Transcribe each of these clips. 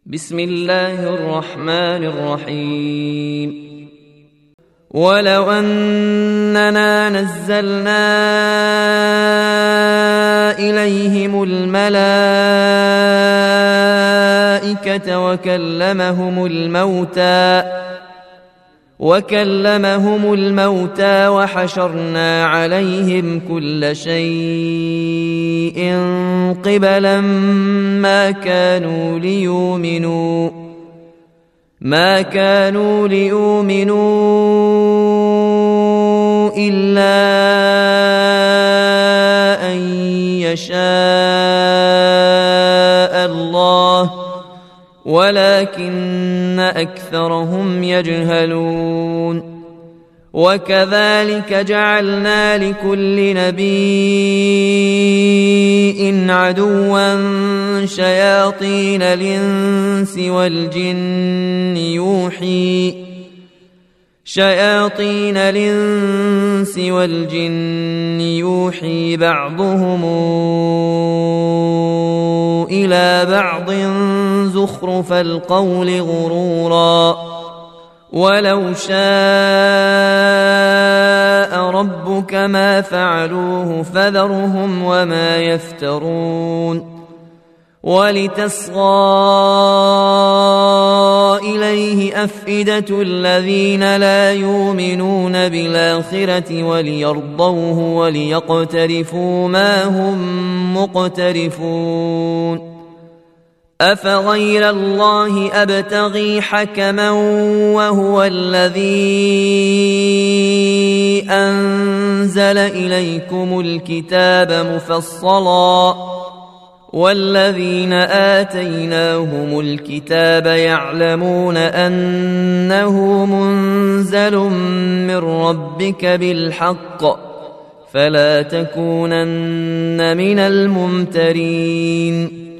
بسم الله الرحمن الرحيم. ولو أننا نزلنا إليهم الملائكة وكلمهم الموتى وحشرنا عليهم كل شيء قبلا ما كانوا ليؤمنوا إلا أن يشاء الله ولكن أكثرهم يجهلون. وكذلك جعلنا لكل نبي عدوا شياطين الإنس والجن يوحي بعضهم إلى بعض زخرف القول غرورا ولو شاء ربك ما فعلوه فذرهم وما يفترون. ولتصغى إليه أفئدة الذين لا يؤمنون بالآخرة وليرضوه وليقترفوا ما هم مقترفون. أفغير الله أبتغي حكما وهو الذي أنزل إليكم الكتاب مفصلا والذين آتيناهم الكتاب يعلمون أنه منزل من ربك بالحق فلا تكونن من الممترين.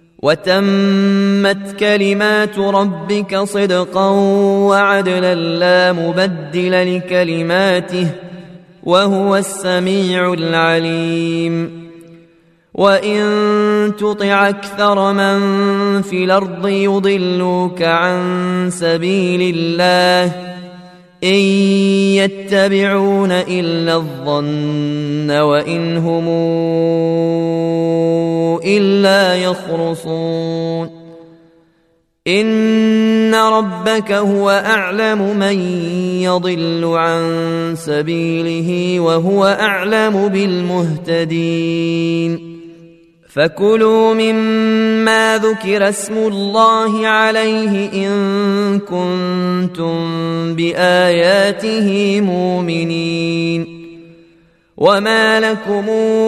وتمت كلمات ربك صدقا وعدلا لا مبدل لكلماته وهو السميع العليم. وإن تطع أكثر من في الأرض يضلوك عن سبيل الله إن يتبعون إلا الظن وإن هم إلا يخرصون. إن ربك هو أعلم من يضل عن سبيله وهو أعلم بالمهتدين. فكلوا مما ذكر اسم الله عليه إن كنتم بآياته مؤمنين. وما لكم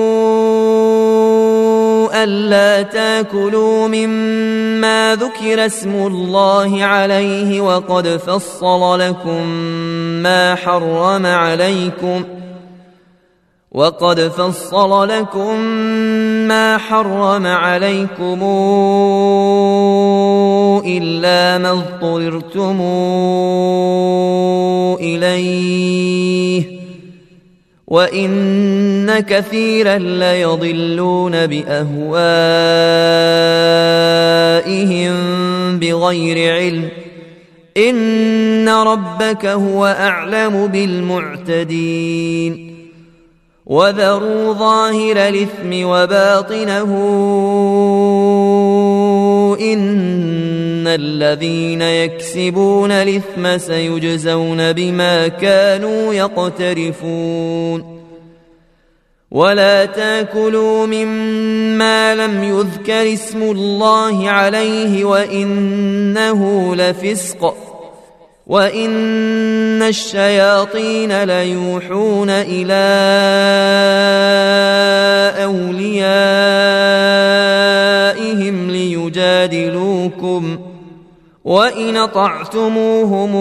ألا تاكلوا مما ذكر اسم الله عليه وقد فصل لكم ما حرم عليكم إلا ما اضطررتم إليه وإن كثيرا ليضلون بأهوائهم بغير علم. إن ربك هو أعلم بالمعتدين. وذروا ظاهر الإثم وباطنه إن الذين يكسبون الإثم سيجزون بما كانوا يقترفون. ولا تاكلوا مما لم يذكر اسم الله عليه وإنه لفسق وإن الشياطين ليوحون إلى أوليائهم ليجادلوكم وإن أطعتموهم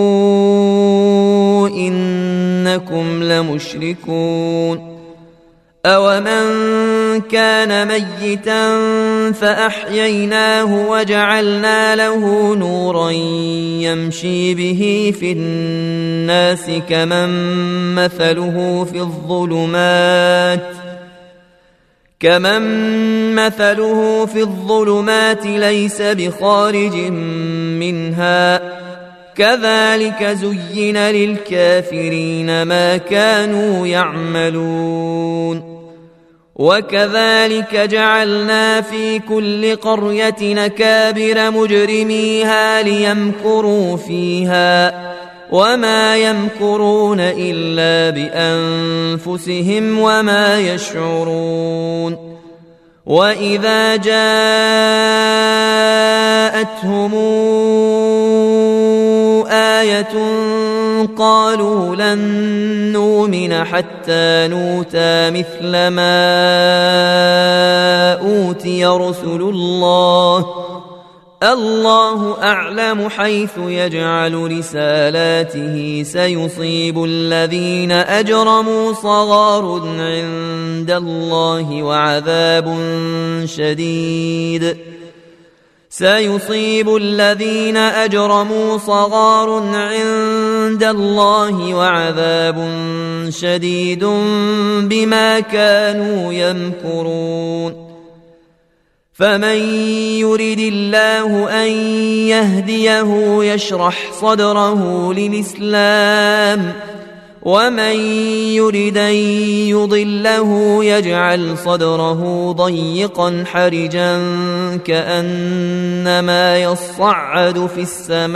إنكم لمشركون. أومن كان ميتا فأحييناه وجعلنا له نورا يمشي به في الناس كمن مثله في الظلمات ليس بخارج منها كذلك زين للكافرين ما كانوا يعملون وكذلك جعلنا في كل قرية نكابر مجرميها ليمكروا فيها وما يمكرون إلا بأنفسهم وما يشعرون وإذا جاءتهم آية قالوا لن نؤمن حتى نؤتى مثل ما أوتي رسل الله أعلم حيث يجعل رسالاته سيصيب الذين أجرموا صغار عند الله وعذاب شديد سيصيب الذين أجرموا صغار عند الله وعذاب شديد بما كانوا يمكرون فمن يرد الله أن يهديه يشرح صدره للإسلام ومن يرد أن يضله يجعل صدره ضيقا حرجا كأنما يصعد في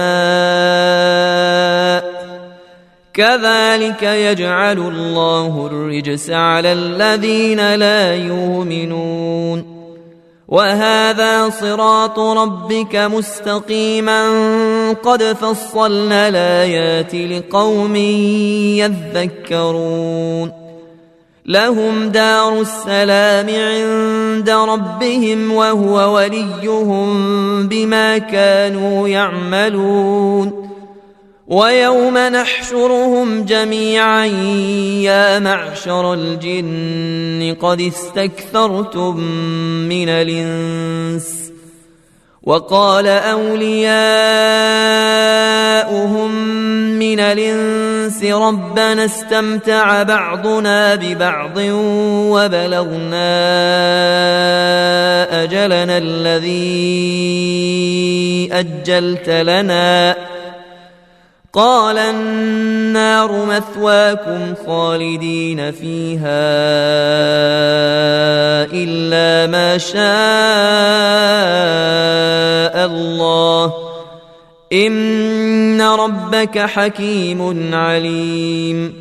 السماء كذلك يجعل الله الرجس على الذين لا يؤمنون وهذا صراط ربك مستقيما قد فصلنا الآيات لقوم يذكرون لهم دار السلام عند ربهم وهو وليهم بما كانوا يعملون ويوم نحشرهم جميعا يا معشر الجن قد استكثرتم من الإنس وقال أولياؤهم من الإنس ربنا استمتع بعضنا ببعض وبلغنا أجلنا الذي أجلت لنا قال النار مثواكم خالدين فيها إلا ما شاء الله إن ربك حكيم عليم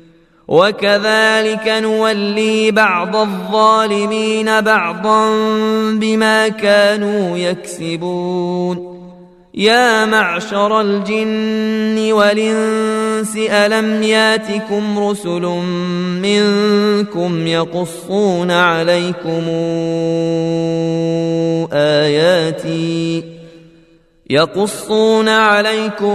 وكذلك نولي بعض الظالمين بعضا بما كانوا يكسبون يا معشر الجن والإنس ألم ياتكم رسل منكم يقصون عليكم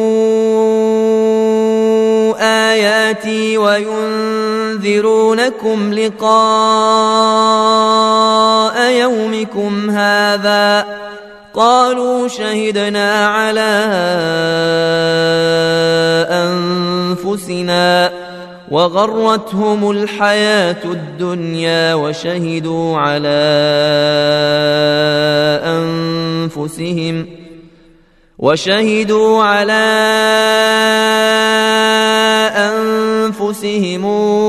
آياتي وينذرونكم لقاء يومكم هذا قالوا شهدنا على أنفسنا وغرتهم الحياة الدنيا وشهدوا على أنفسهم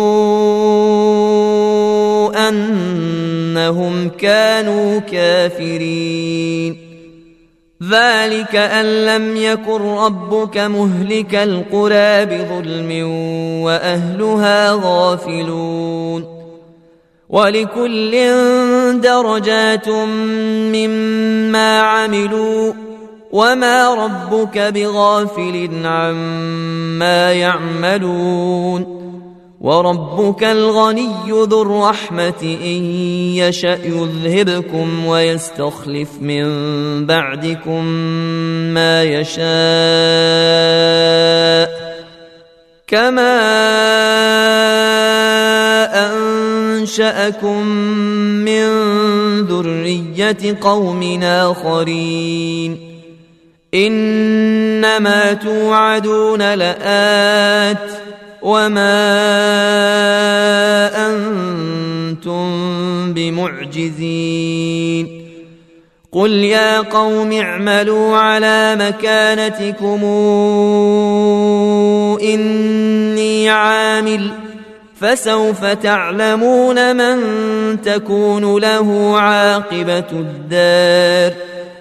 أنهم كانوا كافرين ذلك أن لم يكن ربك مهلك القرى بظلم وأهلها غافلون ولكل درجات مما عملوا وما ربك بغافل عما يعملون وربك الغني ذو الرحمة إن يشأ يذهبكم ويستخلف من بعدكم ما يشاء كما أنشأكم من ذرية قوم آخرين إنما توعدون لآت وما أنتم كنتم بمعجزين قل يا قوم اعملوا على مكانتكم إني عامل فسوف تعلمون من تكون له عاقبة الدار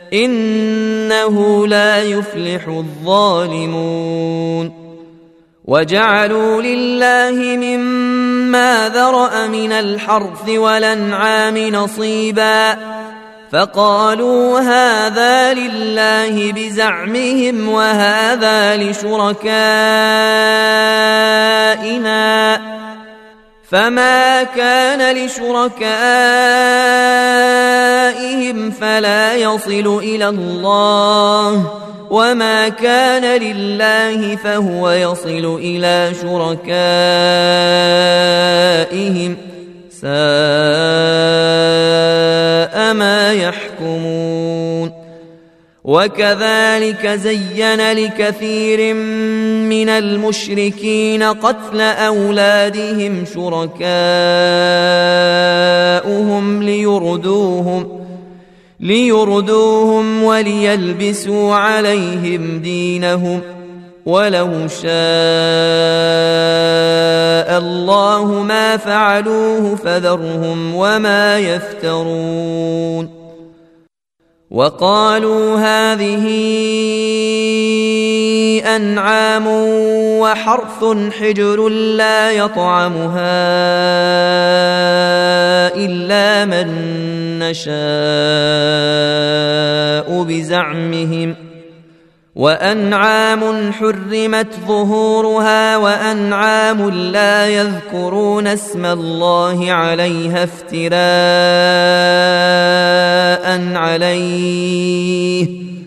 إنه لا يفلح الظالمون وجعلوا لله مما ذرأ من الحرث والأنعام نصيبا فقالوا هذا لله بزعمهم وهذا لشركائنا فما كان لشركائهم فلا يصل إلى الله وما كان لله فهو يصل إلى شركائهم ساء ما يحكمون وكذلك زين لكثير من المشركين قتل أولادهم شركاؤهم ليردوهم وليلبسوا عليهم دينهم ولو شاء الله ما فعلوه فذرهم وما يفترون وقالوا هذه أنعام وحرث حجر لا يطعمها إلا من نشاء بزعمهم وأنعام حرمت ظهورها وأنعام لا يذكرون اسم الله عليها افتراء عليه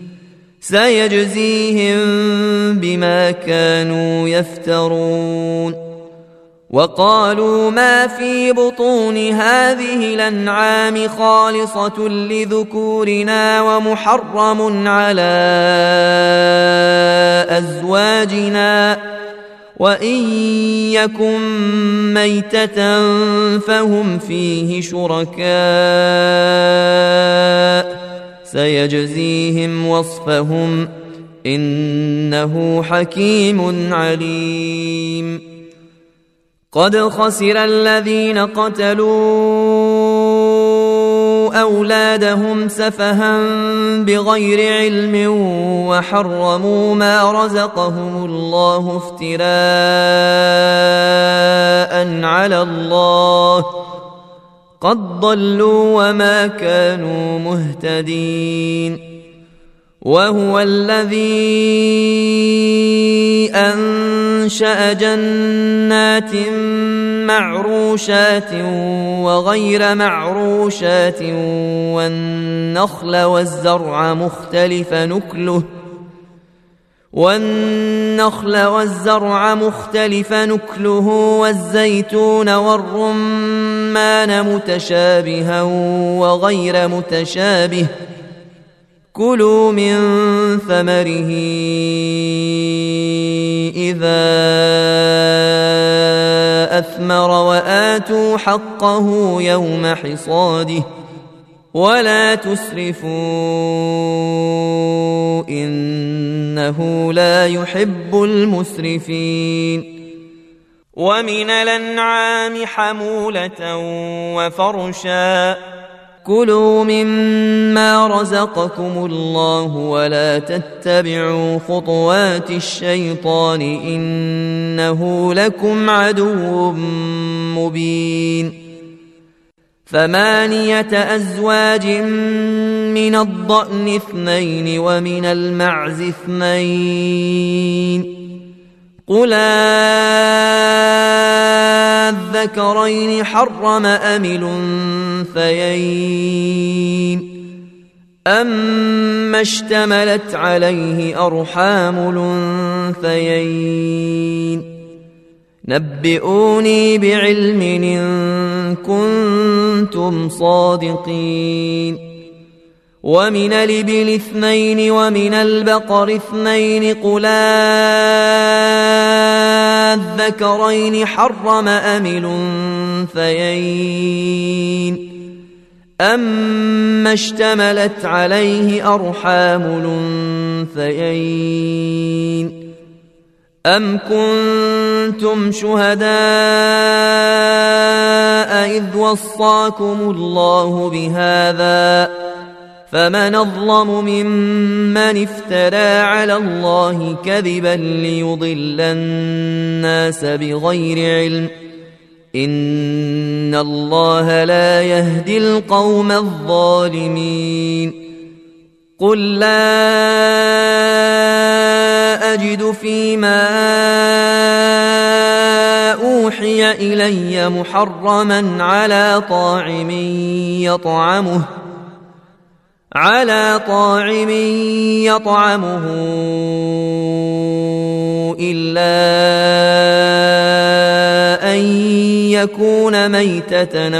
سيجزيهم بما كانوا يفترون وقالوا ما في بطون هذه الأنعام خالصة لذكورنا ومحرم على أزواجنا وإن يكن ميتة فهم فيه شركاء سيجزيهم وصفهم إنه حكيم عليم قد خسر الذين قتلوا أولادهم سفها بغير علم وحرموا ما رزقهم الله افتراء على الله قد ضلوا وما كانوا مهتدين وهو الذي أنشأ جنات معروشات وغير معروشات والنخل والزرع مختلف نكله والزيتون والرمان متشابها وغير متشابه كلوا من ثمره إذا أثمر وآتوا حقه يوم حصاده ولا تسرفوا إنه لا يحب المسرفين ومن الأنعام حمولة وفرشا كلوا مما رزقكم الله ولا تتبعوا خطوات الشيطان إنه لكم عدو مبين 8 أزواج من الضأن 2 ومن المعز 2 قل الذكرين حرم أم الأنثيين أما اشتملت عليه أرحام الأنثيين نبئوني بعلم إن كنتم صادقين ومن الإبل 2 ومن البقر 2 قل الذكرين حرم أم الأنثيين أما اشتملت عليه أرحام الأنثيين أم كنتم شهداء إذ وصاكم الله بهذا فمن أظلم ممن افترى على الله كذبا ليضل الناس بغير علم إن الله لا يهدي القوم الظالمين قل لا أجد فيما أوحي إلي محرما على طاعم يطعمه إلا أن يكون ميتة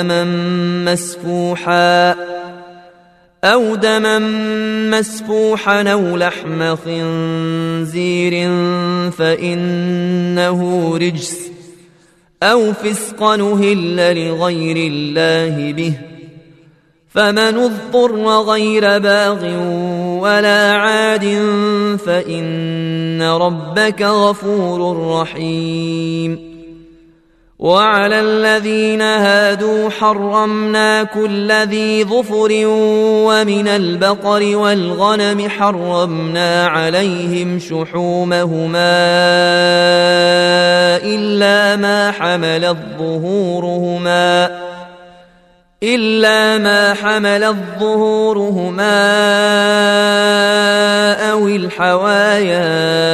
أو دما مسفوحا أو لحم خنزير فإنه رجس أو فسقا أهل لغير الله به فمن اضطر غير باغ ولا عاد فإن ربك غفور رحيم وعلى الذين هادوا حرمنا كل ذي ظفر ومن البقر والغنم حرمنا عليهم شحومهما إلا ما حملت ظهورهما أو الحوايا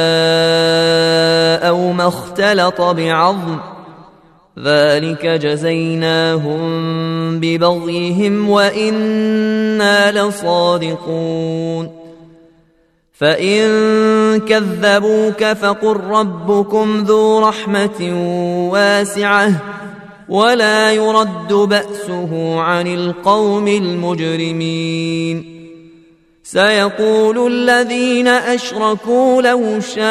أو ما اختلط بعظم ذلك جزيناهم ببغيهم وإنا لصادقون فإن كذبوك فقل ربكم ذو رحمة واسعة ولا يرد بأسه عن القوم المجرمين سيقول الذين أشركوا لو شاء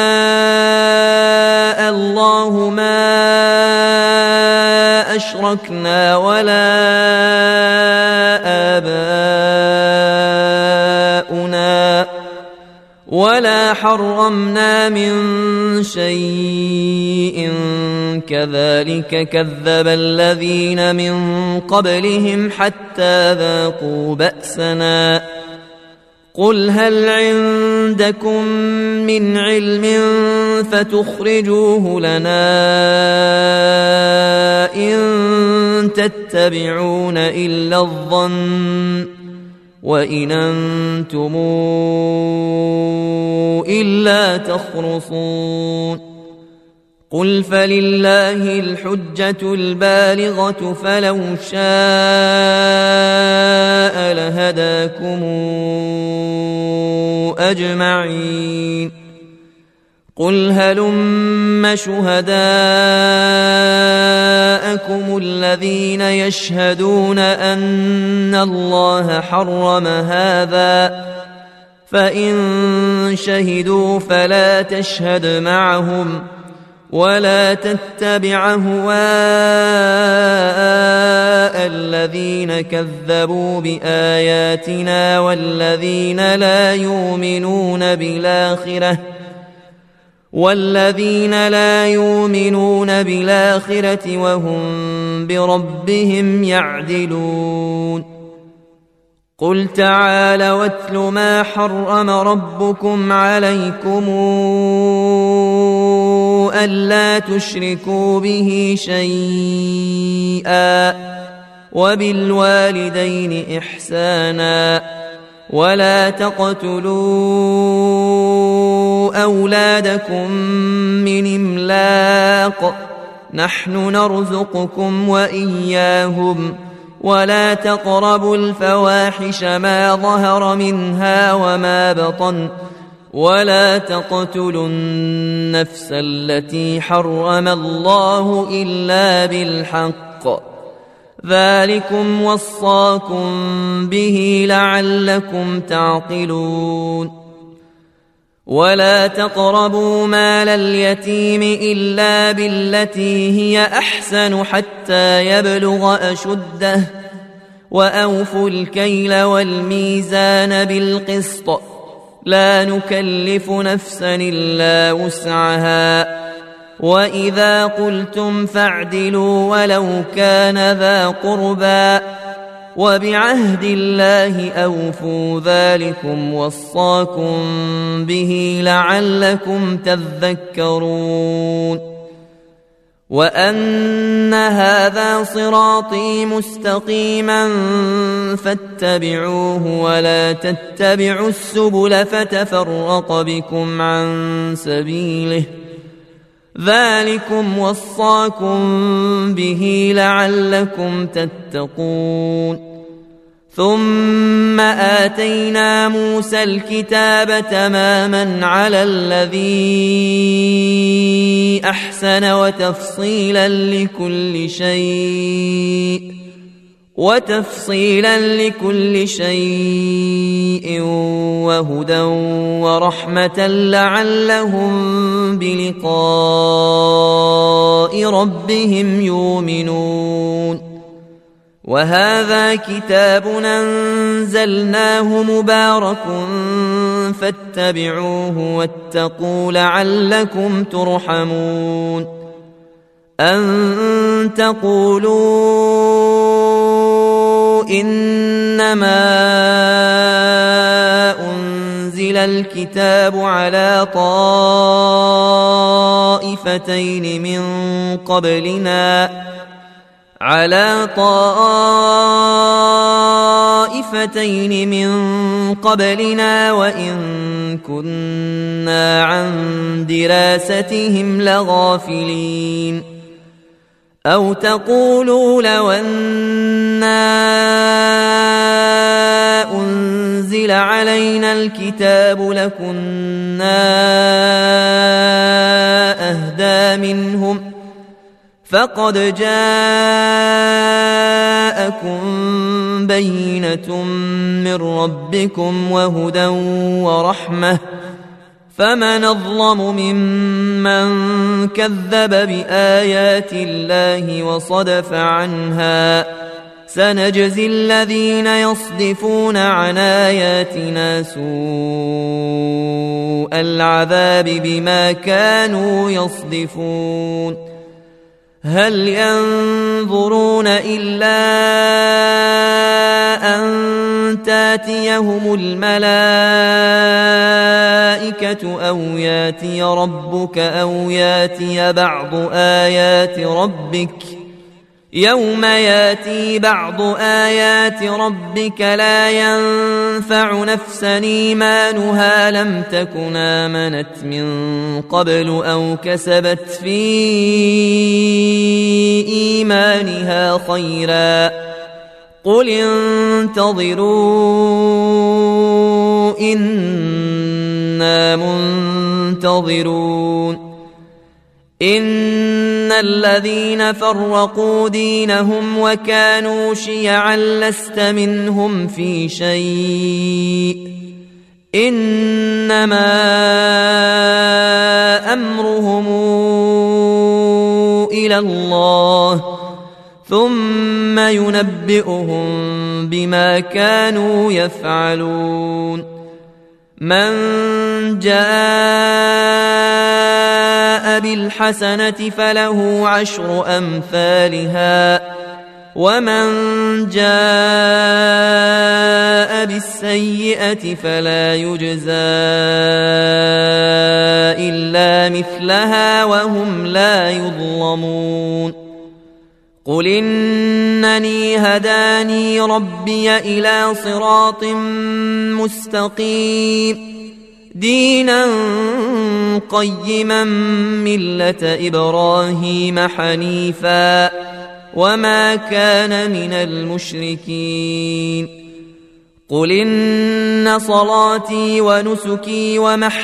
الله ما أشركنا ولا آباؤنا ولا حرمنا من شيء كذلك كذب الذين من قبلهم حتى ذاقوا بأسنا قل هل عندكم من علم فتخرجوه لنا إن تتبعون إلا الظن وإن أنتم إلا تخرصون قل فلله الحجة البالغة فلو شاء لهداكم أجمعين قل هلم شهداءكم الذين يشهدون أن الله حرم هذا فإن شهدوا فلا تشهد معهم ولا تتبع هواء الذين كذبوا بآياتنا والذين لا يؤمنون بالآخرة وهم بربهم يعدلون قل تعالوا واتل ما حرم ربكم عليكم ألا تشركوا به شيئا وبالوالدين إحسانا ولا تقتلوا أولادكم من إملاق نحن نرزقكم وإياهم ولا تقربوا الفواحش ما ظهر منها وما بطن ولا تقتلوا النفس التي حرم الله إلا بالحق ذلكم وصاكم به لعلكم تعقلون ولا تقربوا مال اليتيم إلا بالتي هي أحسن حتى يبلغ أشده وأوفوا الكيل والميزان بالقسط لا نكلف نفسا إلا وسعها وإذا قلتم فاعدلوا ولو كان ذا قربى وبعهد الله أوفوا ذلكم وصاكم به لعلكم تذكرون وأن هذا صراطي مستقيما فاتبعوه ولا تتبعوا السبل فتفرق بكم عن سبيله ذلكم وصاكم به لعلكم تتقون ثم آتينا موسى الكتاب تماما على الذي أحسن وتفصيلا لكل شيء وهدى ورحمة لعلهم بلقاء ربهم يؤمنون وهذا كتاب أنزلناه مبارك فاتبعوه واتقوا لعلكم ترحمون أن تقولوا إنما أنزل الكتاب على طائفتين من قبلنا وإن كنا عن دراستهم لغافلين أو تقولوا لو أنا أنزل علينا الكتاب لكنا أهدى منهم فقد جاءكم بينة من ربكم وهدى ورحمة فمن أظلم ممن كذب بآيات الله وصدف عنها سنجزي الذين يصدفون عن آياتنا سوء العذاب بما كانوا يصدفون هل ينظرون إلا أن تاتيهم الملائكة أو ياتي ربك أو ياتي بعض آيات ربك يوم ياتي بعض آيات ربك لا ينفع نفسا إيمانها لم تكن آمنت من قبل أو كسبت في إيمانها خيرا قل انتظروا إنا منتظرون إن الذين فرقوا دينهم وكانوا شيعا لست منهم في شيء إنما أمرهم إلى الله ثم ينبئهم بما كانوا يفعلون من جاء بالحسنة فله عشر أمثالها ومن جاء بالسيئة فلا يجزى إلا مثلها وهم لا يظلمون قل إنني هداني ربي إلى صراط مستقيم دينا قيما ملة إبراهيم حنيفا وما كان من المشركين قل إن صلاتي ونسكي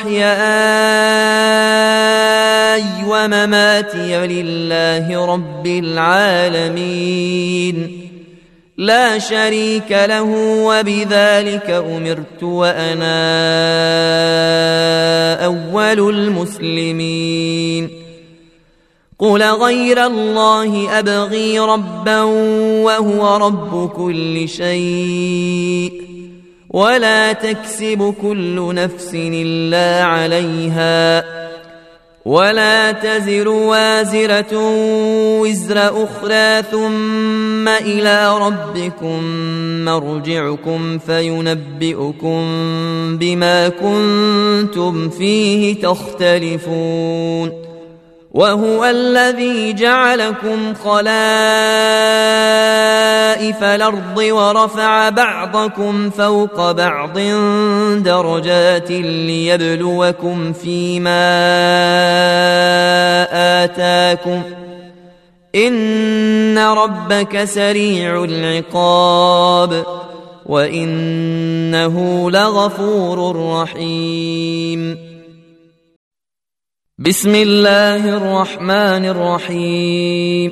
ومحياي ومماتي لله رب العالمين لا شريك له وبذلك أمرت وأنا أول المسلمين قل غير الله أبغي ربا وهو رب كل شيء ولا تكسب كل نفس إلا عليها ولا تزر وازرة وزر أخرى ثم إلى ربكم مرجعكم فينبئكم بما كنتم فيه تختلفون وهو الذي جعلكم خلائف الأرض ورفع بعضكم فوق بعض درجات ليبلوكم فيما آتاكم إن ربك سريع العقاب وإنه لغفور رحيم بسم الله الرحمن الرحيم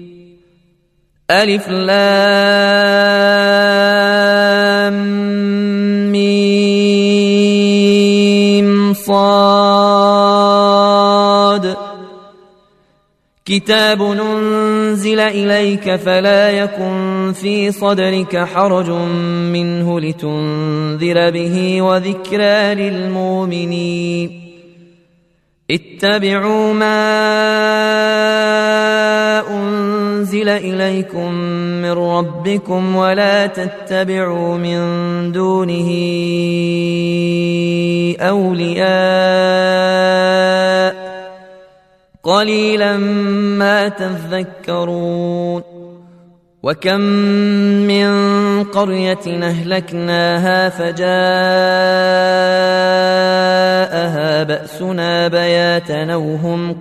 ألف لام ميم صاد كتاب أنزل إليك فلا يكن في صدرك حرج منه لتنذر به وذكرى للمؤمنين اتبعوا ما أنزل إليكم من ربكم ولا تتبعوا من دونه أولياء قليلا ما تذكرون وكم من قرية أهلكناها فجاءها بأسنا بياتا وهم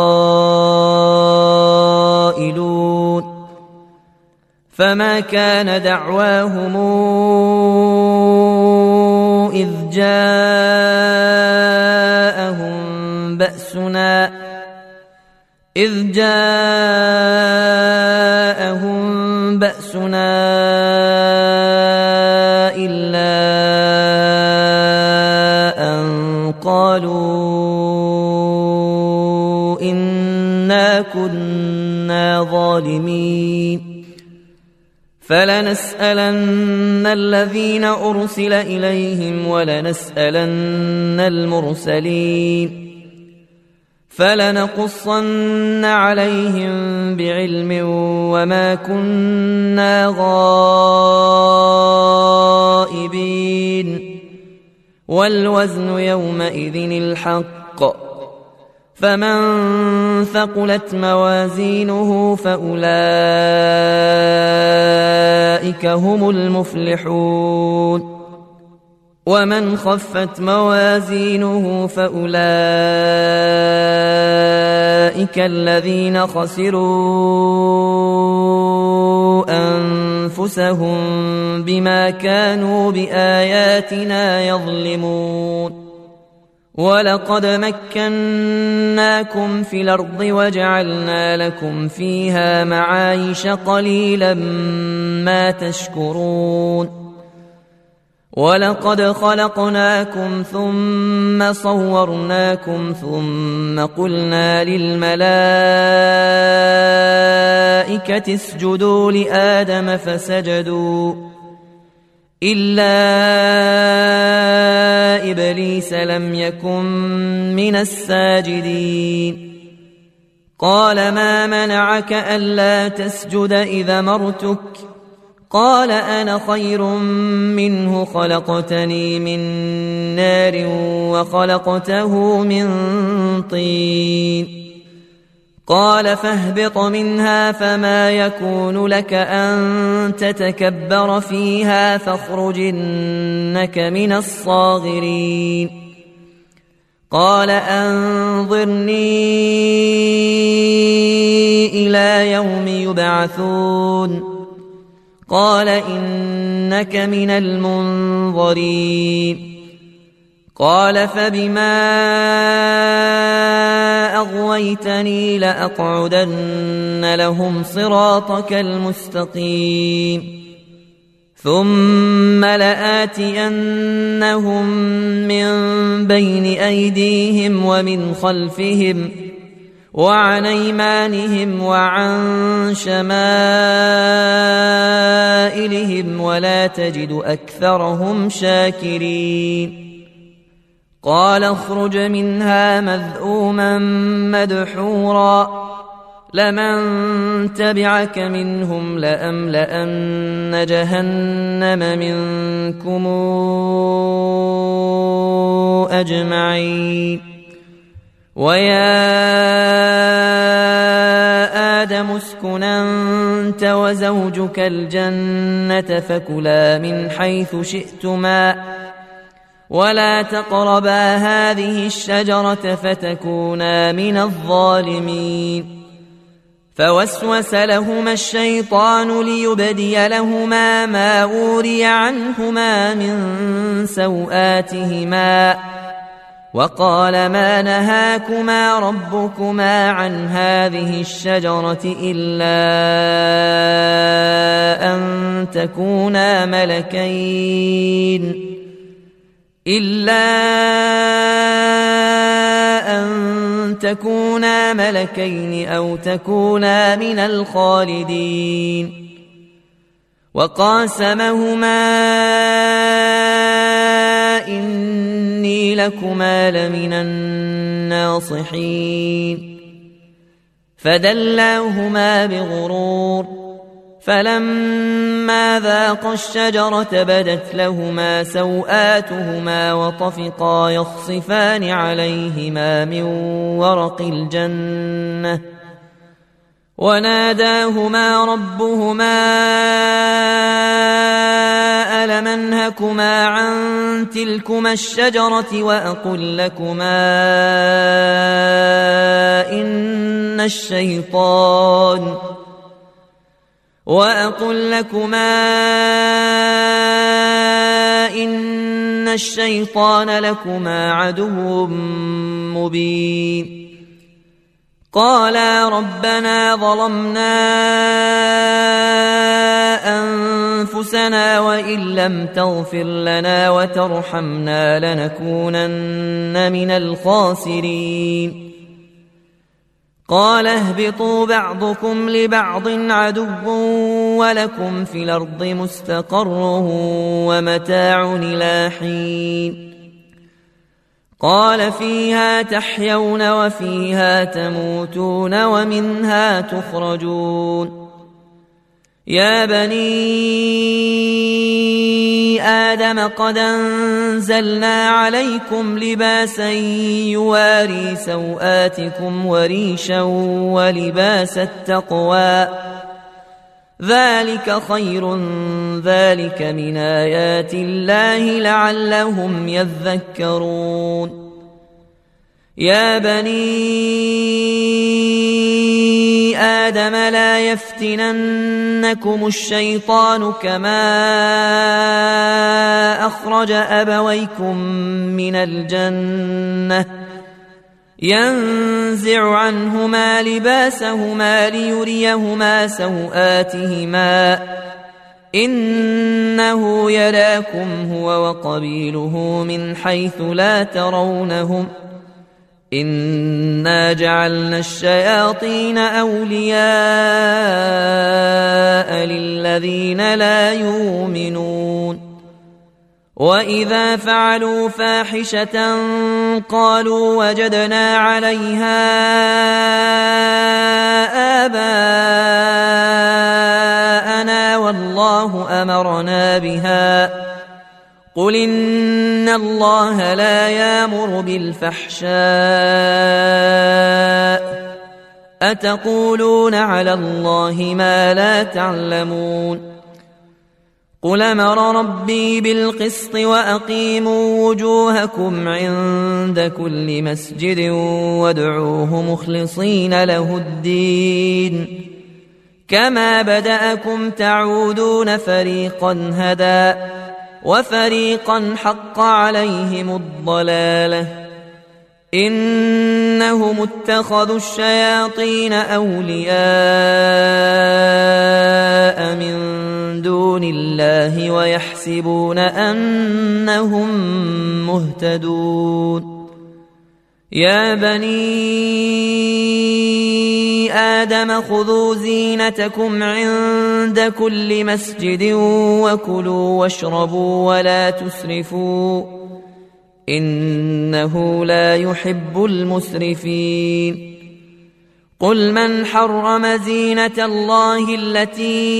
قائلون فما كان دعواهم إذ جاءهم بأسنا إلا أن قالوا إنا كنا ظالمين فلنسألن الذين أرسل إليهم ولنسألن المرسلين فلنقصن عليهم بعلم وما كنا غائبين والوزن يومئذ الحق فمن ثقلت موازينه فأولئك هم المفلحون ومن خفت موازينه فأولئك الذين خسروا أنفسهم بما كانوا بآياتنا يظلمون ولقد مكناكم في الأرض وجعلنا لكم فيها معايش قليلا ما تشكرون ولقد خلقناكم ثم صورناكم ثم قلنا للملائكة اسجدوا لآدم فسجدوا إلا إبليس لم يكن من الساجدين قال ما منعك ألا تسجد إذا مرتك قال أنا خير منه خلقتني من نار وخلقته من طين قال فاهبط منها فما يكون لك أن تتكبر فيها فاخرج إنك من الصاغرين قال أنظرني إلى يوم يبعثون قال إنك من المنظرين قال فبما أغويتني لأقعدن لهم صراطك المستقيم ثم لآتينهم من بين أيديهم ومن خلفهم وعن أيمانهم وعن شمائلهم ولا تجد أكثرهم شاكرين قال اخرج منها مذءوما مدحورا لمن تبعك منهم لأملأن جهنم منكم أجمعين ويا آدم اسكن أنت وزوجك الجنة فكلا من حيث شئتما ولا تقربا هذه الشجرة فتكونا من الظالمين فوسوس لهما الشيطان ليبدي لهما ما أوري عنهما من سوآتهما وقال ما نهاكما ربكما عن هذه الشجرة إلا أن تكونا ملكين أو تكونا من الخالدين وقاسمهما إني لكما لمن الناصحين فدلاهما بغرور فلما ذاقا الشجرة بدت لهما سوآتهما وطفقا يخصفان عليهما من ورق الجنة وناداهما ربهما ألم أنهكما عن تلكما الشجرة وأقل لكما إن الشيطان لكما عدو مبين قالا ربنا ظلمنا أنفسنا وإن لم تغفر لنا وترحمنا لنكونن من الخاسرين قال اهبطوا بعضكم لبعض عدو ولكم في الأرض مستقر ومتاع إلى حين قال فيها تحيون وفيها تموتون ومنها تخرجون يا بني آدم قد أنزلنا عليكم لباسا يواري سوآتكم وريشا ولباس التقوى ذلك خير ذلك من آيات الله لعلهم يذكرون يا بني آدم لا يفتننكم الشيطان كما أخرج أبويكم من الجنة ينزع عنهما لباسهما ليريهما سوآتهما إنه يراكم هو وقبيله من حيث لا ترونهم إنا جعلنا الشياطين أولياء للذين لا يؤمنون وإذا فعلوا فاحشة قالوا وجدنا عليها آباءنا والله أمرنا بها قل إن الله لا يأمر بالفحشاء أتقولون على الله ما لا تعلمون قل أمر ربي بالقسط وأقيموا وجوهكم عند كل مسجد وادعوه مخلصين له الدين كما بدأكم تعودون فريقا هدى وفريقا حق عليهم الضلالة إنهم اتخذوا الشياطين أولياء من دون الله ويحسبون أنهم مهتدون. يا بني آدم خذوا زينتكم عند كل مسجد وكلوا واشربوا ولا تسرفوا إنه لا يحب المسرفين. قل من حرم زينة الله التي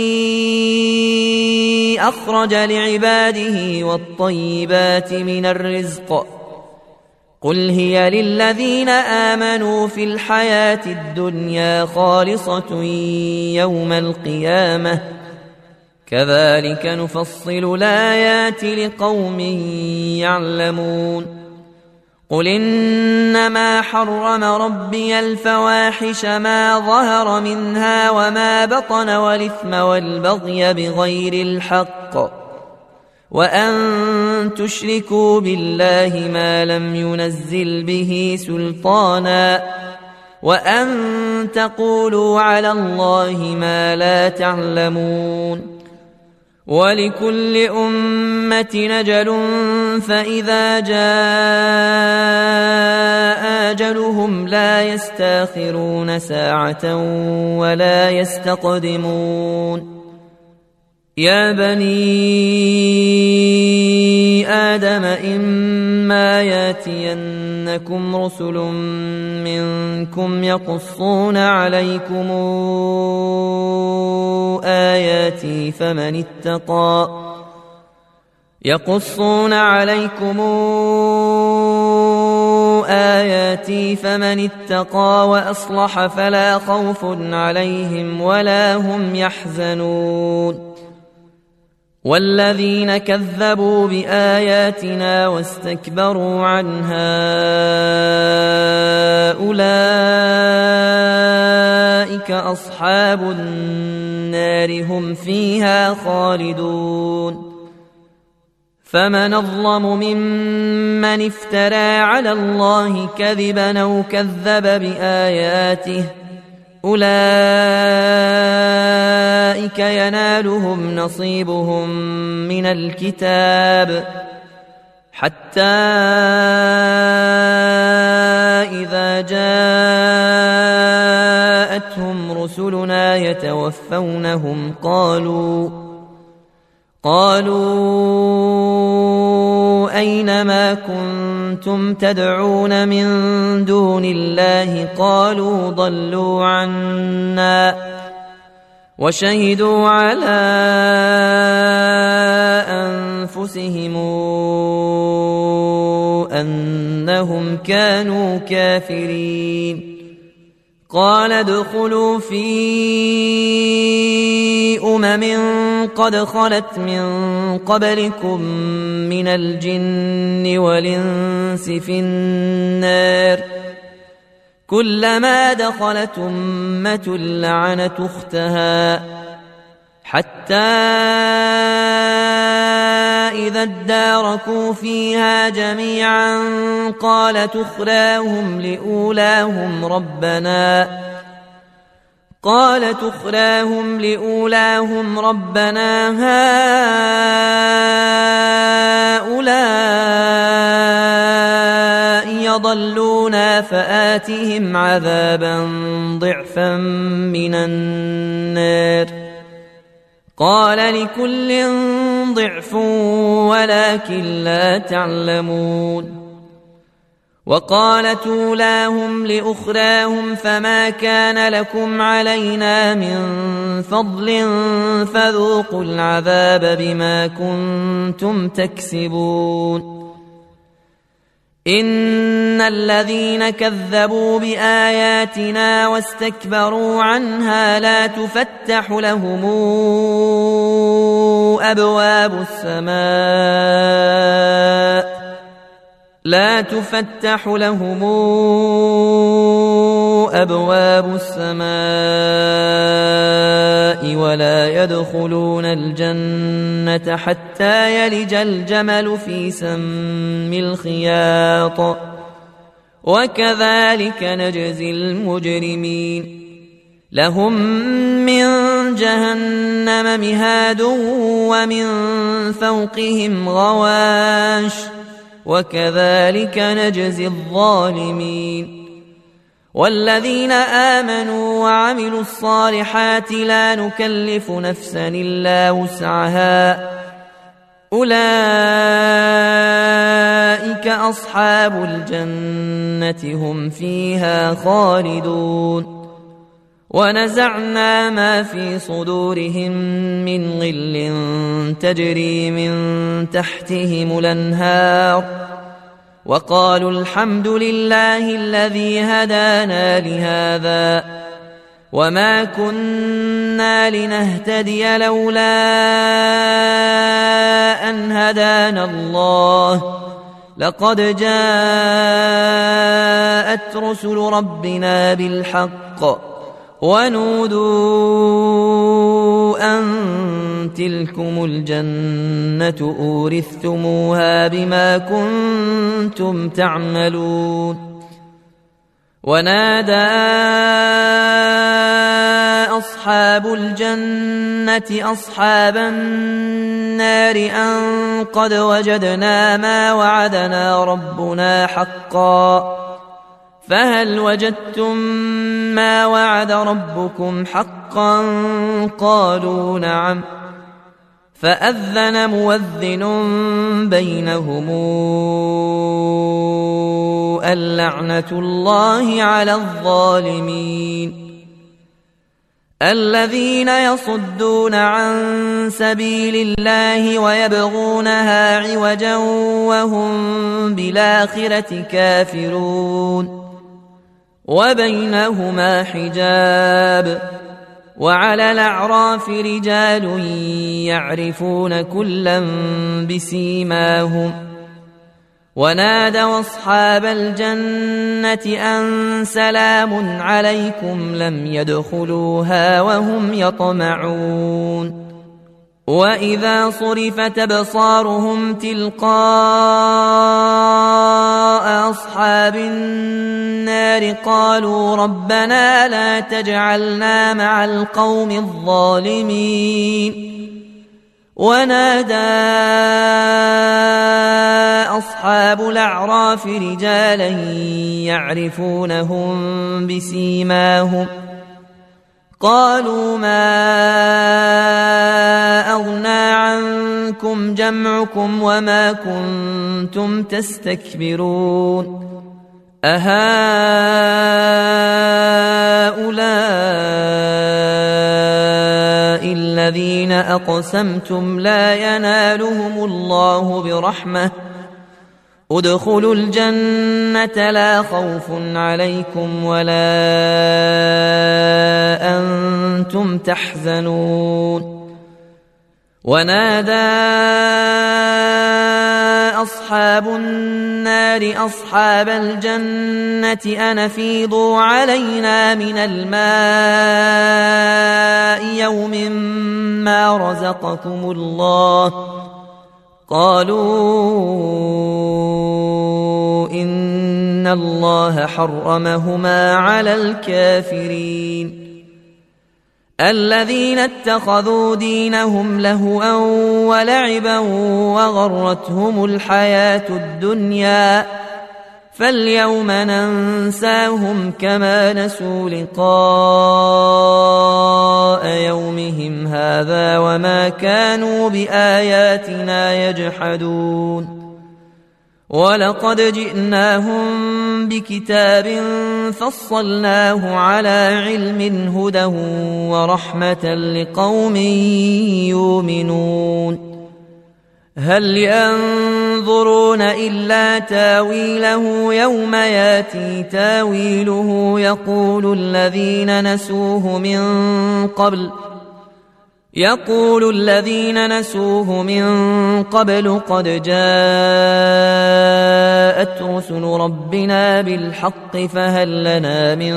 أخرج لعباده والطيبات من الرزق قل هي للذين آمنوا في الحياة الدنيا خالصة يوم القيامة كذلك نفصل الآيات لقوم يعلمون. قل إنما حرم ربي الفواحش ما ظهر منها وما بطن والإثم والبغي بغير الحق وأن تشركوا بالله ما لم ينزل به سلطانا وأن تقولوا على الله ما لا تعلمون. ولكل أمة أجل فإذا جاء أجلهم لا يستأخرون ساعة ولا يستقدمون. يا بني آدم إما ياتينكم رسل منكم يقصون عليكم آياتي فمن اتقى وأصلح فلا خوف عليهم ولا هم يحزنون. والذين كذبوا بآياتنا واستكبروا عنها أولئك أصحاب النار هم فيها خالدون. فمن أظلم ممن افترى على الله كذبا أو كذب بآياته أولئك ينالهم نصيبهم من الكتاب حتى إذا جاءتهم رسلنا يتوفونهم قالوا أين ما كنتم تدعون من دون الله قالوا ضلوا عنا وشهدوا على أنفسهم أنهم كانوا كافرين. قال ادخلوا في قد خلت من قبلكم من الجن والإنس في النار كلما دخلت أمة لعنت أختها حتى إذا اداركوا فيها جميعا قالت أخراهم لأولاهم ربنا هؤلاء يضلونا فآتهم عذابا ضعفا من النار قال لكل ضعف ولكن لا تعلمون. وقالت أولاهم لأخراهم فما كان لكم علينا من فضل فذوقوا العذاب بما كنتم تكسبون. إن الذين كذبوا بآياتنا واستكبروا عنها لا تفتح لهم أبواب السماء ولا يدخلون الجنة حتى يلج الجمل في سم الخياط وكذلك نجزي المجرمين. لهم من جهنم مهاد ومن فوقهم غواش وكذلك نجزي الظالمين والذين آمنوا وعملوا الصالحات لا نكلف نفسا إلا وسعها أولئك أصحاب الجنة هم فيها خالدون ونزعنا ما في صدورهم من غل تجري من تحتهم الأنهار وقالوا الحمد لله الذي هدانا لهذا وما كنا لنهتدي لولا أن هدانا الله لقد جاءت رسل ربنا بالحق ونودوا أن تلكم الجنة أورثتموها بما كنتم تعملون ونادى أصحاب الجنة أصحاب النار أن قد وجدنا ما وعدنا ربنا حقا فهل وجدتم ما وعد ربكم حقا قالوا نعم فأذن مؤذن بينهم اللعنة الله على الظالمين الذين يصدون عن سبيل الله ويبغونها عوجا وهم بالآخرة كافرون وبينهما حجاب وعلى الأعراف رجال يعرفون كلا بسيماهم ونادوا أصحاب الجنة أن سلام عليكم لم يدخلوها وهم يطمعون وإذا صرفت أبصارهم تلقاء أصحاب النار قالوا ربنا لا تجعلنا مع القوم الظالمين ونادى أصحاب الأعراف رجالا يعرفونهم بسيماهم قالوا ما أغنى عنكم جمعكم وما كنتم تستكبرون أهؤلاء الذين أقسمتم لا ينالهم الله برحمة ادخلوا الجنة لا خوف عليكم ولا أنتم تحزنون ونادى أصحاب النار أصحاب الجنة أن أفيضوا علينا من الماء يوم ما رزقكم الله قالوا إن الله حرمهما على الكافرين الذين اتخذوا دينهم لهوا ولعبا وغرتهم الحياة الدنيا فاليوم ننساهم كما نسوا لقاء يومهم هذا وما كانوا بآياتنا يجحدون ولقد جئناهم بكتاب فصلناه على علم هدى ورحمة لقوم يؤمنون هل ينظرون إلا تاويله يوم ياتي تاويله يقول الذين نسوه من قبل قد جاءت رسل ربنا بالحق فهل لنا من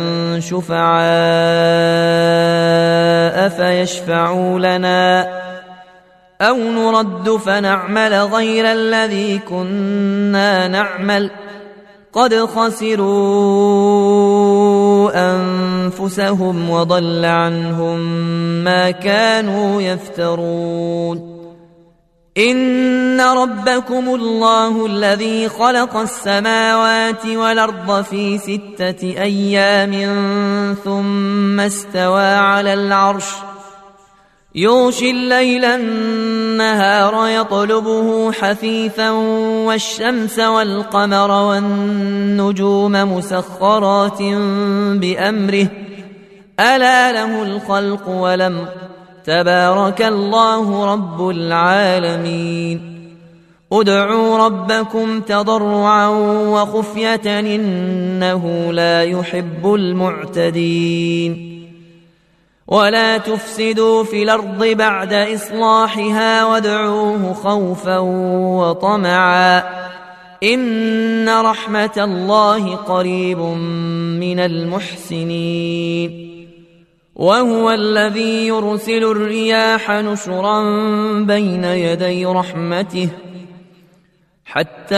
شفعاء فيشفعوا لنا أو نرد فنعمل غير الذي كنا نعمل قد خسروا أنفسهم وضل عنهم ما كانوا يفترون إن ربكم الله الذي خلق السماوات والأرض في 6 أيام ثم استوى على العرش يغشي الليل النهار يطلبه حثيثا والشمس والقمر والنجوم مسخرات بأمره ألا له الخلق والأمر تبارك الله رب العالمين ادعوا ربكم تضرعا وخفية إنه لا يحب المعتدين ولا تفسدوا في الأرض بعد إصلاحها وادعوه خوفا وطمعا إن رحمة الله قريب من المحسنين وهو الذي يرسل الرياح نشرا بين يدي رحمته حتى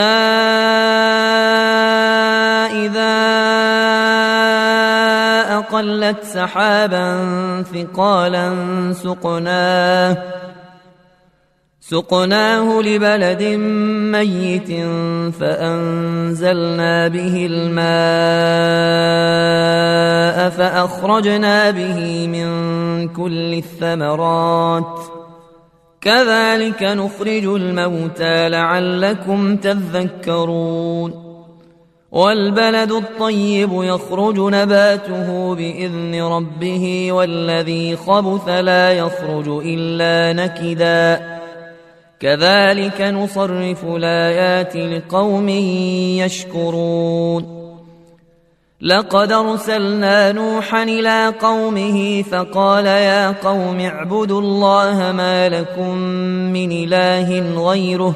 إذا أقلت سحابا ثقالا سقناه لبلد ميت فأنزلنا به الماء فأخرجنا به من كل الثمرات كذلك نخرج الموتى لعلكم تذكرون والبلد الطيب يخرج نباته بإذن ربه والذي خبث لا يخرج إلا نكدا كذلك نصرف الآيات لقوم يشكرون لقد أرسلنا نوحا إلى قومه فقال يا قوم اعبدوا الله ما لكم من إله غيره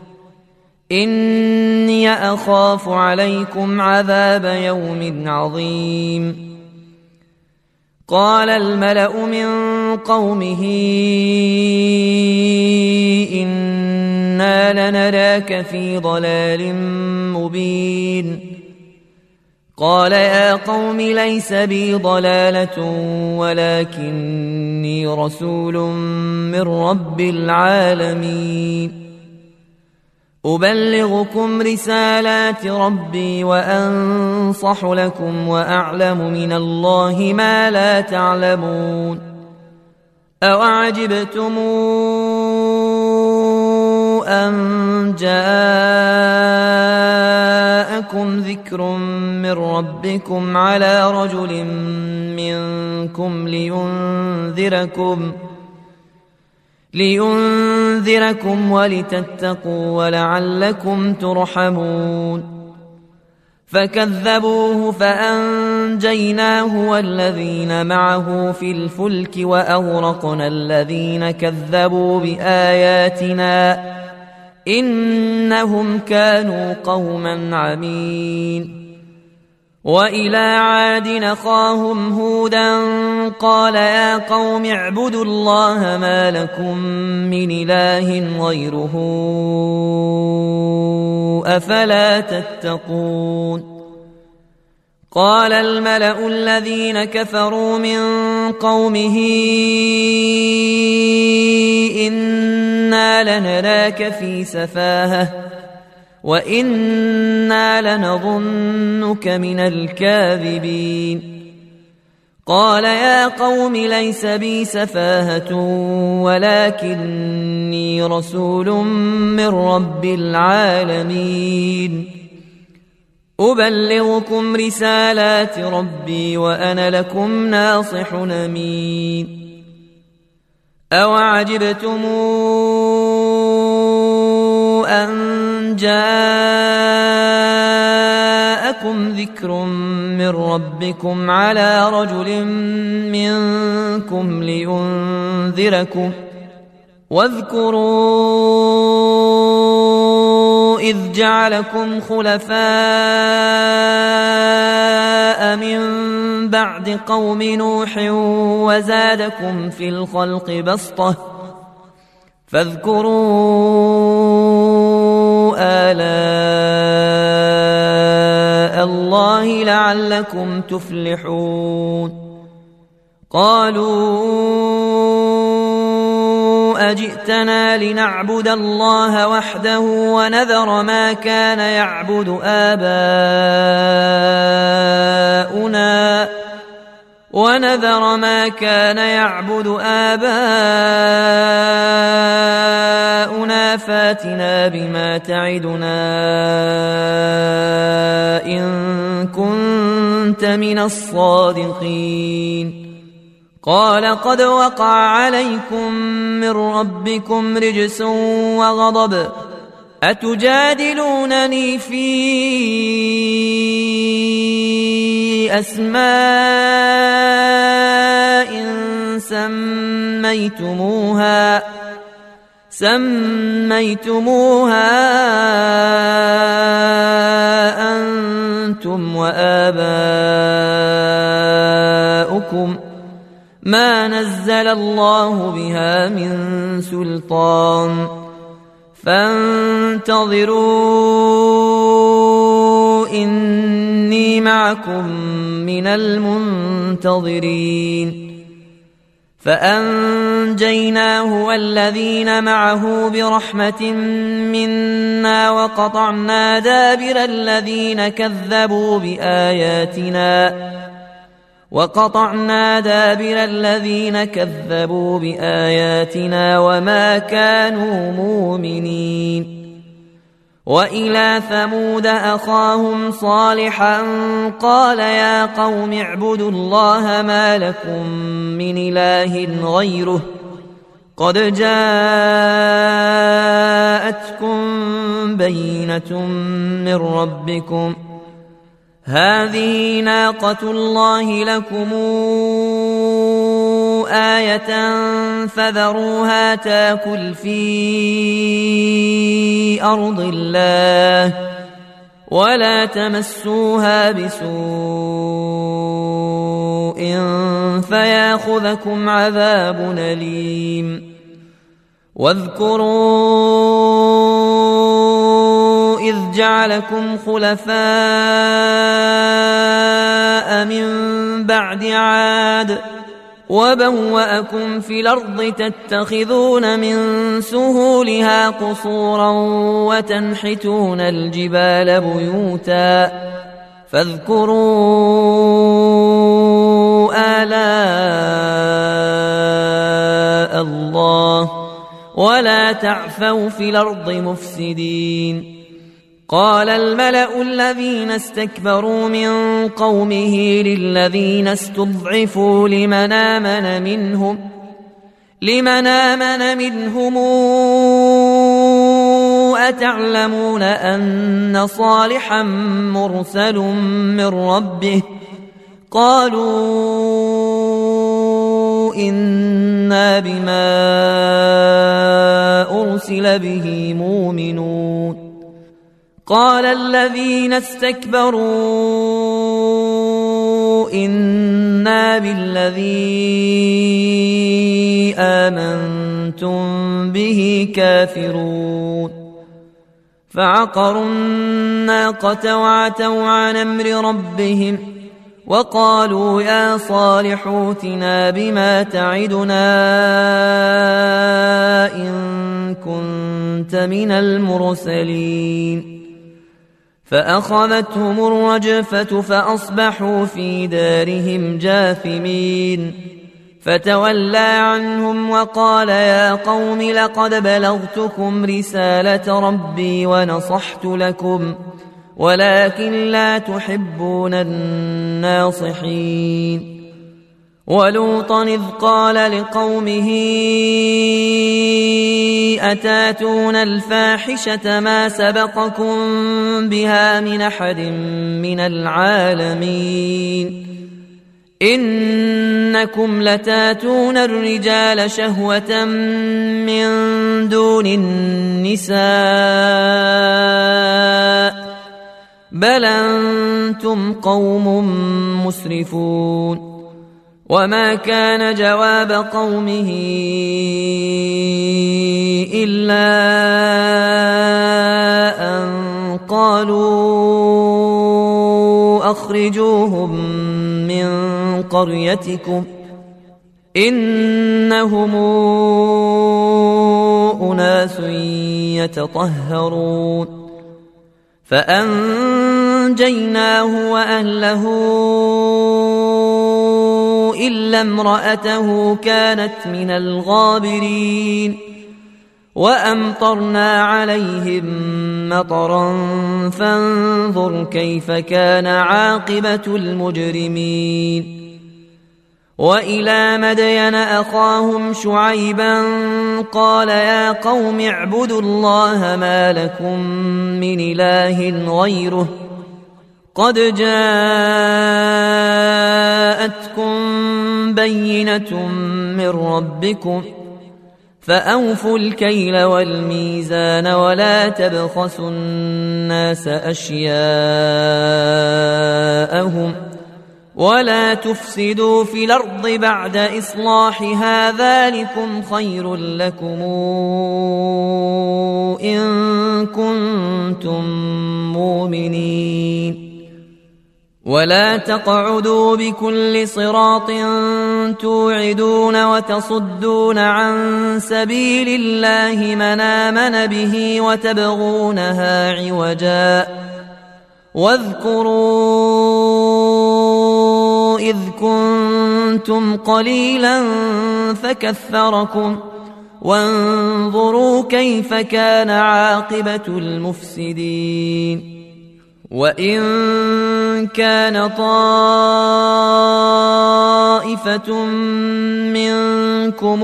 إني أخاف عليكم عذاب يوم عظيم قال الملأ من قومه إنا لنراك في ضلال مبين قال يا قوم ليس بي ضلالة ولكني رسول من رب العالمين أبلغكم رسالات ربي وأنصح لكم وأعلم من الله ما لا تعلمون أوعجبتم أن جاءكم ذكر من ربكم على رجل منكم لينذركم ولتتقوا ولعلكم ترحمون فكذبوه فأنجيناه والذين معه في الفلك وأغرقنا الذين كذبوا بآياتنا إنهم كانوا قوما عمين وإلى عاد أخاهم هودا قال يا قوم اعبدوا الله ما لكم من إله غيره أفلا تتقون قال الملأ الذين كفروا من قومه إنا لنراك في سفاهة وإنا لنظنك من الكاذبين قال يا قوم ليس بي سفاهة ولكني رسول من رب العالمين أبلغكم رسالات ربي وأنا لكم ناصح أمين أوعجبتم أن جاءكم ذكر من ربكم على رجل منكم لينذركم واذكروا إذ جعلكم خلفاء من بعد قوم نوح وزادكم في الخلق بسطة فاذكروا آلاء الله لعلكم تفلحون قالوا أجئتنا لنعبد الله وحده ونذر ما كان يعبد آباؤنا فاتنا بما تعدنا إن كنت من الصادقين قال قد وقع عليكم من ربكم رجس وغضب أتجادلونني في أسماء سميتموها أنتم وآباؤكم ما نزل الله بها من سلطان فانتظروا إني معكم من المنتظرين فأنجيناه والذين معه برحمة منا وقطعنا دابر الذين كذبوا بآياتنا وما كانوا مؤمنين وإلى ثمود أخاهم صالحا قال يا قوم اعبدوا الله ما لكم من إله غيره قد جاءتكم بينة من ربكم هذه ناقة الله لكم آية فذروها تاكل في أرض الله ولا تمسوها بسوء فياخذكم عذاب أليم واذكروا إذ جعلكم خلفاء من بعد عاد وبوأكم في الأرض تتخذون من سهولها قصورا وتنحتون الجبال بيوتا فاذكروا آلاء الله ولا تعثوا في الأرض مفسدين قال الملأ الذين استكبروا من قومه للذين استضعفوا لمن آمن منهم أتعلمون أن صالحا مرسل من ربه قالوا إنا بما أرسل به مؤمنون قال الذين استكبروا إنا بالذي آمنتم به كافرون فعقروا الناقة وعتوا عن أمر ربهم وقالوا يا صالح ائتنا بما تعدنا إن كنت من المرسلين فأخذتهم الرجفة فأصبحوا في دارهم جاثمين فتولى عنهم وقال يا قوم لقد بلغتكم رسالة ربي ونصحت لكم ولكن لا تحبون الناصحين ولوطا إذ قال لقومه أتاتون الفاحشة ما سبقكم بها من أحد من العالمين إنكم لتاتون الرجال شهوة من دون النساء بل أنتم قوم مسرفون وما كان جواب قومه إلا أن قالوا أخرجوهم من قريتكم إنهم أناس يتطهرون فأنجيناه وأهله إلا امرأته كانت من الغابرين وأمطرنا عليهم مطرا فانظر كيف كان عاقبة المجرمين وإلى مدين أخاهم شعيبا قال يا قوم اعبدوا الله ما لكم من إله غيره قد جاءتكم بينة من ربكم فأوفوا الكيل والميزان ولا تبخسوا الناس أشياءهم ولا تفسدوا في الأرض بعد إصلاحها ذلكم خير لكم إن كنتم مؤمنين ولا تقعدوا بكل صراط توعدون وتصدون عن سبيل الله من آمن به وتبغونها عوجا واذكروا إذ كنتم قليلا فكثركم وانظروا كيف كان عاقبة المفسدين وإن كان طائفة منكم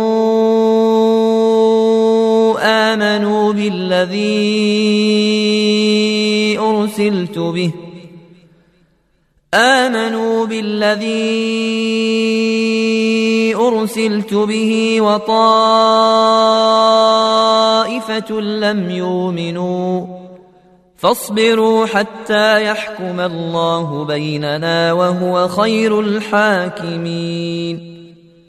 آمنوا بالذي أرسلت به وطائفة لم يؤمنوا فاصبروا حتى يحكم الله بيننا وهو خير الحاكمين